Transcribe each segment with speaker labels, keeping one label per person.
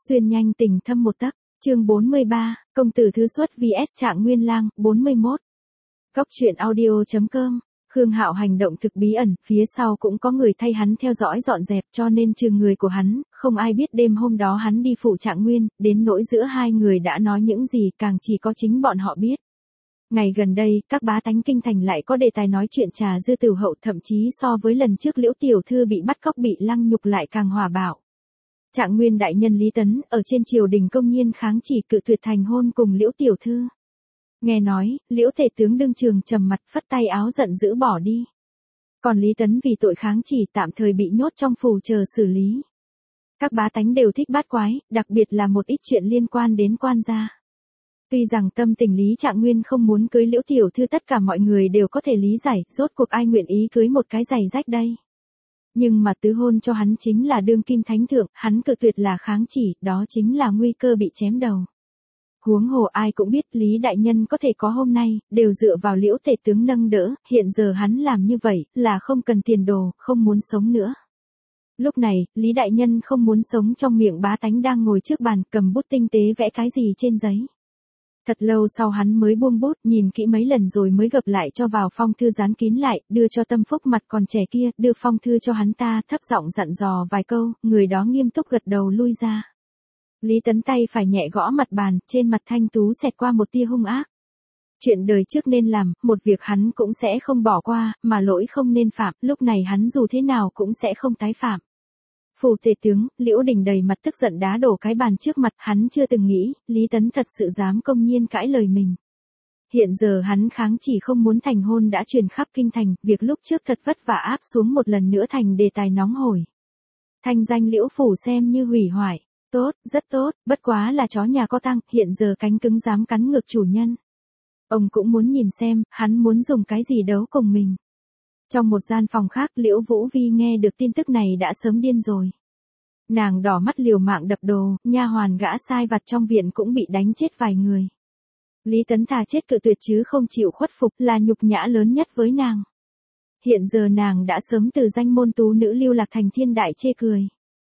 Speaker 1: Xuyên nhanh tình thâm một tấc, chương 43, công tử thứ xuất vs Trạng Nguyên Lang, 41. Góc truyện audio.com. Khương Hạo hành động thực bí ẩn, phía sau cũng có người thay hắn theo dõi dọn dẹp, cho nên trừ người của hắn, không ai biết đêm hôm đó hắn đi phụ Trạng Nguyên, đến nỗi giữa hai người đã nói những gì càng chỉ có chính bọn họ biết. Ngày gần đây, các bá tánh kinh thành lại có đề tài nói chuyện Trà Dư Tửu Hậu, thậm chí so với lần trước Liễu tiểu thư bị bắt cóc bị lăng nhục lại càng hòa bạo. Trạng Nguyên đại nhân Lý Tấn ở trên triều đình công nhiên kháng chỉ cự tuyệt thành hôn cùng Liễu tiểu thư. Nghe nói, Liễu tể tướng đương trường trầm mặt phất tay áo giận dữ bỏ đi. Còn Lý Tấn vì tội kháng chỉ tạm thời bị nhốt trong phủ chờ xử lý. Các bá tánh đều thích bát quái, đặc biệt là một ít chuyện liên quan đến quan gia. Tuy rằng tâm tình Lý Trạng Nguyên không muốn cưới Liễu tiểu thư tất cả mọi người đều có thể lý giải, rốt cuộc ai nguyện ý cưới một cái giày rách đây. Nhưng mà tứ hôn cho hắn chính là đương kim thánh thượng, hắn cự tuyệt là kháng chỉ, đó chính là nguy cơ bị chém đầu. Huống hồ ai cũng biết Lý đại nhân có thể có hôm nay, đều dựa vào Liễu tể tướng nâng đỡ, hiện giờ hắn làm như vậy, là không cần tiền đồ, không muốn sống nữa. Lúc này, Lý đại nhân không muốn sống trong miệng bá tánh đang ngồi trước bàn, cầm bút tinh tế vẽ cái gì trên giấy. Thật lâu sau hắn mới buông bút, nhìn kỹ mấy lần rồi mới gập lại cho vào phong thư dán kín lại, đưa cho Tâm Phúc mặt còn trẻ kia, đưa phong thư cho hắn ta, thấp giọng dặn dò vài câu, người đó nghiêm túc gật đầu lui ra. Lý Tấn tay phải nhẹ gõ mặt bàn, trên mặt thanh tú xẹt qua một tia hung ác. Chuyện đời trước nên làm, một việc hắn cũng sẽ không bỏ qua, mà lỗi không nên phạm, lúc này hắn dù thế nào cũng sẽ không tái phạm. Phủ tể tướng, Liễu Đình đầy mặt tức giận đá đổ cái bàn trước mặt, hắn chưa từng nghĩ, Lý Tấn thật sự dám công nhiên cãi lời mình. Hiện giờ hắn kháng chỉ không muốn thành hôn đã truyền khắp kinh thành, việc lúc trước thật vất vả áp xuống một lần nữa thành đề tài nóng hổi. Thanh danh Liễu phủ xem như hủy hoại, tốt, rất tốt, bất quá là chó nhà có tăng, hiện giờ cánh cứng dám cắn ngược chủ nhân. Ông cũng muốn nhìn xem, hắn muốn dùng cái gì đấu cùng mình. Trong một gian phòng khác, Liễu Vũ Vi nghe được tin tức này đã sớm điên rồi. Nàng đỏ mắt liều mạng đập đồ, nha hoàn gã sai vặt trong viện cũng bị đánh chết vài người. Lý Tấn thà chết cự tuyệt chứ không chịu khuất phục, là nhục nhã lớn nhất với nàng. Hiện giờ nàng đã sớm từ danh môn tú nữ lưu lạc thành thiên đại chê cười.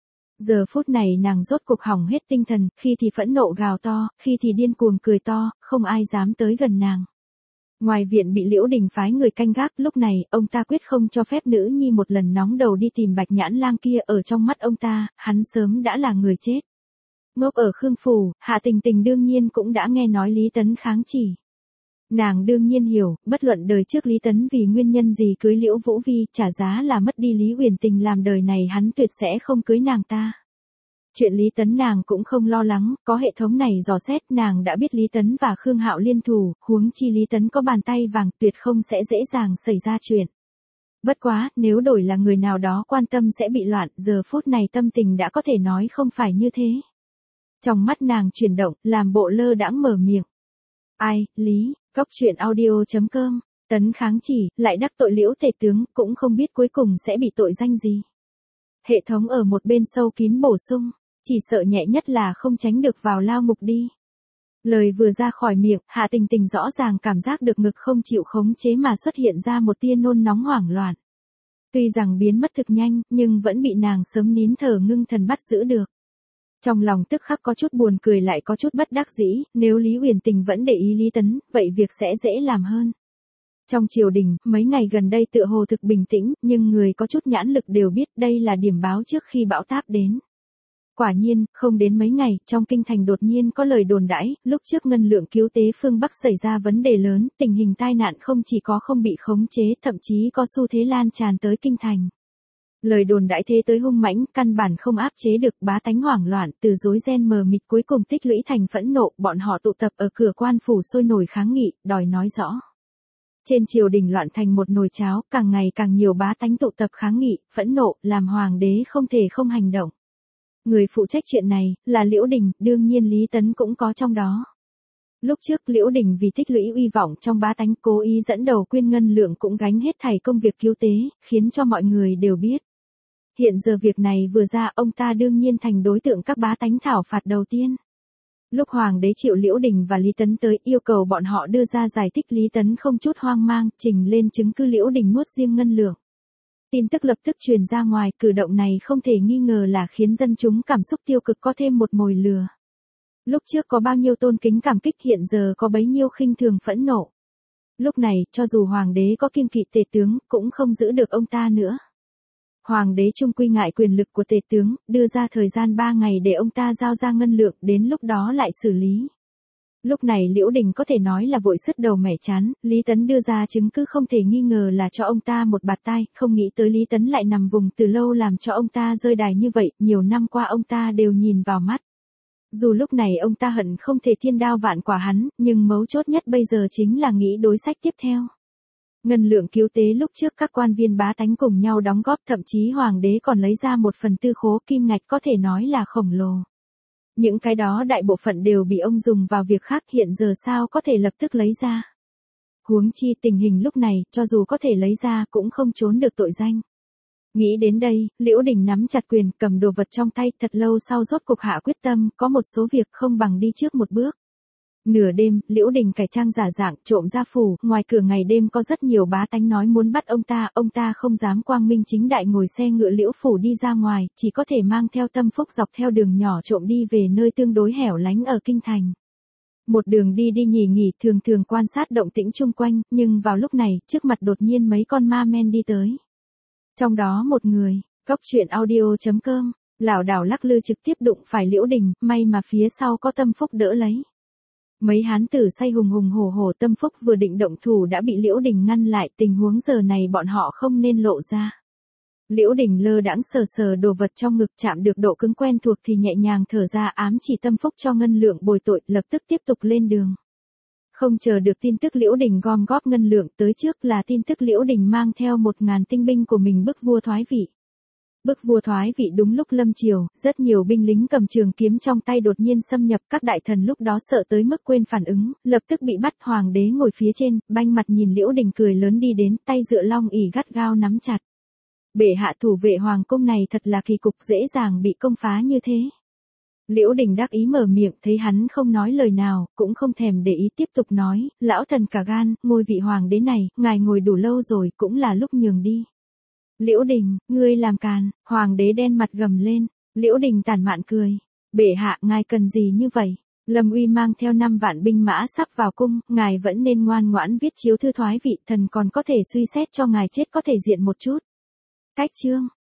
Speaker 1: Giờ phút này nàng rốt cuộc hỏng hết tinh thần, khi thì phẫn nộ gào to, khi thì điên cuồng cười to, không ai dám tới gần nàng. Ngoài viện bị Liễu Đình phái người canh gác, lúc này, ông ta quyết không cho phép nữ nhi một lần nóng đầu đi tìm Bạch Nhãn Lang kia, ở trong mắt ông ta, hắn sớm đã là người chết. Ngốc ở Khương phủ, Hạ Tình Tình đương nhiên cũng đã nghe nói Lý Tấn kháng chỉ. Nàng đương nhiên hiểu, bất luận đời trước Lý Tấn vì nguyên nhân gì cưới Liễu Vũ Vi, trả giá là mất đi Lý Huyền Tình, làm đời này hắn tuyệt sẽ không cưới nàng ta. Chuyện Lý Tấn nàng cũng không lo lắng, có hệ thống này dò xét, nàng đã biết Lý Tấn và Khương Hạo liên thủ, huống chi Lý Tấn có bàn tay vàng, tuyệt không sẽ dễ dàng xảy ra chuyện. Bất quá, nếu đổi là người nào đó quan tâm sẽ bị loạn, giờ phút này tâm tình đã có thể nói không phải như thế. Trong mắt nàng chuyển động, làm bộ lơ đãng mở miệng. Ai, Lý, góc truyện audio.com, Tấn kháng chỉ, lại đắc tội Liễu tể tướng, cũng không biết cuối cùng sẽ bị tội danh gì. Hệ thống ở một bên sâu kín bổ sung. Chỉ sợ nhẹ nhất là không tránh được vào lao ngục đi. Lời vừa ra khỏi miệng, Hạ Tình Tình rõ ràng cảm giác được ngực không chịu khống chế mà xuất hiện ra một tia nôn nóng hoảng loạn. Tuy rằng biến mất thực nhanh, nhưng vẫn bị nàng sớm nín thở ngưng thần bắt giữ được. Trong lòng tức khắc có chút buồn cười lại có chút bất đắc dĩ, nếu Lý Huyền Tình vẫn để ý Lý Tấn, vậy việc sẽ dễ làm hơn. Trong triều đình, mấy ngày gần đây tựa hồ thực bình tĩnh, nhưng người có chút nhãn lực đều biết đây là điểm báo trước khi bão táp đến. Quả nhiên, không đến mấy ngày, trong kinh thành đột nhiên có lời đồn đãi, lúc trước ngân lượng cứu tế phương Bắc xảy ra vấn đề lớn, tình hình tai nạn không chỉ có không bị khống chế, thậm chí có xu thế lan tràn tới kinh thành. Lời đồn đãi thế tới hung mãnh, căn bản không áp chế được, bá tánh hoảng loạn, từ rối ren mờ mịt cuối cùng tích lũy thành phẫn nộ, bọn họ tụ tập ở cửa quan phủ sôi nổi kháng nghị, đòi nói rõ. Trên triều đình loạn thành một nồi cháo, càng ngày càng nhiều bá tánh tụ tập kháng nghị, phẫn nộ, làm hoàng đế không thể không hành động. Người phụ trách chuyện này, là Liễu Đình, đương nhiên Lý Tấn cũng có trong đó. Lúc trước Liễu Đình vì tích lũy uy vọng trong bá tánh cố ý dẫn đầu Quyên Ngân Lượng cũng gánh hết thảy công việc cứu tế, khiến cho mọi người đều biết. Hiện giờ việc này vừa ra, ông ta đương nhiên thành đối tượng các bá tánh thảo phạt đầu tiên. Lúc hoàng đế triệu Liễu Đình và Lý Tấn tới, yêu cầu bọn họ đưa ra giải thích, Lý Tấn không chút hoang mang, trình lên chứng cứ Liễu Đình nuốt riêng Ngân Lượng. Tin tức lập tức truyền ra ngoài, cử động này không thể nghi ngờ là khiến dân chúng cảm xúc tiêu cực có thêm một mồi lửa. Lúc trước có bao nhiêu tôn kính cảm kích, hiện giờ có bấy nhiêu khinh thường phẫn nộ. Lúc này, cho dù hoàng đế có kiêng kỵ tể tướng, cũng không giữ được ông ta nữa. Hoàng đế chung quy ngại quyền lực của tể tướng, đưa ra thời gian 3 ngày để ông ta giao ra ngân lượng, đến lúc đó lại xử lý. Lúc này Liễu Đình có thể nói là vội sứt đầu mẻ chán, Lý Tấn đưa ra chứng cứ không thể nghi ngờ là cho ông ta một bạt tai, không nghĩ tới Lý Tấn lại nằm vùng từ lâu làm cho ông ta rơi đài như vậy, nhiều năm qua ông ta đều nhìn vào mắt. Dù lúc này ông ta hận không thể thiên đao vạn quả hắn, nhưng mấu chốt nhất bây giờ chính là nghĩ đối sách tiếp theo. Ngân lượng cứu tế lúc trước các quan viên bá tánh cùng nhau đóng góp, thậm chí hoàng đế còn lấy ra 1/4 khố kim ngạch, có thể nói là khổng lồ. Những cái đó đại bộ phận đều bị ông dùng vào việc khác, hiện giờ sao có thể lập tức lấy ra. Huống chi tình hình lúc này, cho dù có thể lấy ra cũng không trốn được tội danh. Nghĩ đến đây, Liễu Đình nắm chặt quyền, cầm đồ vật trong tay, thật lâu sau rốt cục hạ quyết tâm, có một số việc không bằng đi trước một bước. Nửa đêm, Liễu Đình cải trang giả dạng, trộm ra phủ, ngoài cửa ngày đêm có rất nhiều bá tánh nói muốn bắt ông ta không dám quang minh chính đại ngồi xe ngựa Liễu phủ đi ra ngoài, chỉ có thể mang theo Tâm Phúc dọc theo đường nhỏ trộm đi về nơi tương đối hẻo lánh ở kinh thành. Một đường đi đi nghỉ thường quan sát động tĩnh chung quanh, nhưng vào lúc này, trước mặt đột nhiên mấy con ma men đi tới. Trong đó một người, Cóc Truyện Audio.com, lảo đảo lắc lư trực tiếp đụng phải Liễu Đình, may mà phía sau có Tâm Phúc đỡ lấy. Mấy hán tử say hùng hùng hổ hổ, Tâm Phúc vừa định động thủ đã bị Liễu Đình ngăn lại, tình huống giờ này bọn họ không nên lộ ra. Liễu Đình lơ đãng sờ đồ vật trong ngực, chạm được độ cứng quen thuộc thì nhẹ nhàng thở ra, ám chỉ Tâm Phúc cho ngân lượng bồi tội, lập tức tiếp tục lên đường. Không chờ được tin tức Liễu Đình gom góp ngân lượng, tới trước là tin tức Liễu Đình mang theo 1000 tinh binh của mình bức vua thoái vị. Bức vua thoái vị đúng lúc lâm triều, rất nhiều binh lính cầm trường kiếm trong tay đột nhiên xâm nhập, các đại thần lúc đó sợ tới mức quên phản ứng, lập tức bị bắt. Hoàng đế ngồi phía trên, banh mặt nhìn Liễu Đình cười lớn đi đến, tay dựa long ỷ gắt gao nắm chặt. Bệ hạ, thủ vệ hoàng cung này thật là kỳ cục, dễ dàng bị công phá như thế. Liễu Đình đắc ý mở miệng, thấy hắn không nói lời nào, cũng không thèm để ý, tiếp tục nói, lão thần cả gan, ngôi vị hoàng đế này, ngài ngồi đủ lâu rồi, cũng là lúc nhường đi. Liễu Đình, ngươi làm càn, hoàng đế đen mặt gầm lên. Liễu Đình tản mạn cười, bệ hạ, ngài cần gì như vậy? Lâm Uy mang theo 5 vạn binh mã sắp vào cung, ngài vẫn nên ngoan ngoãn viết chiếu thư thoái vị, thần còn có thể suy xét cho ngài chết có thể diện một chút. Cách chương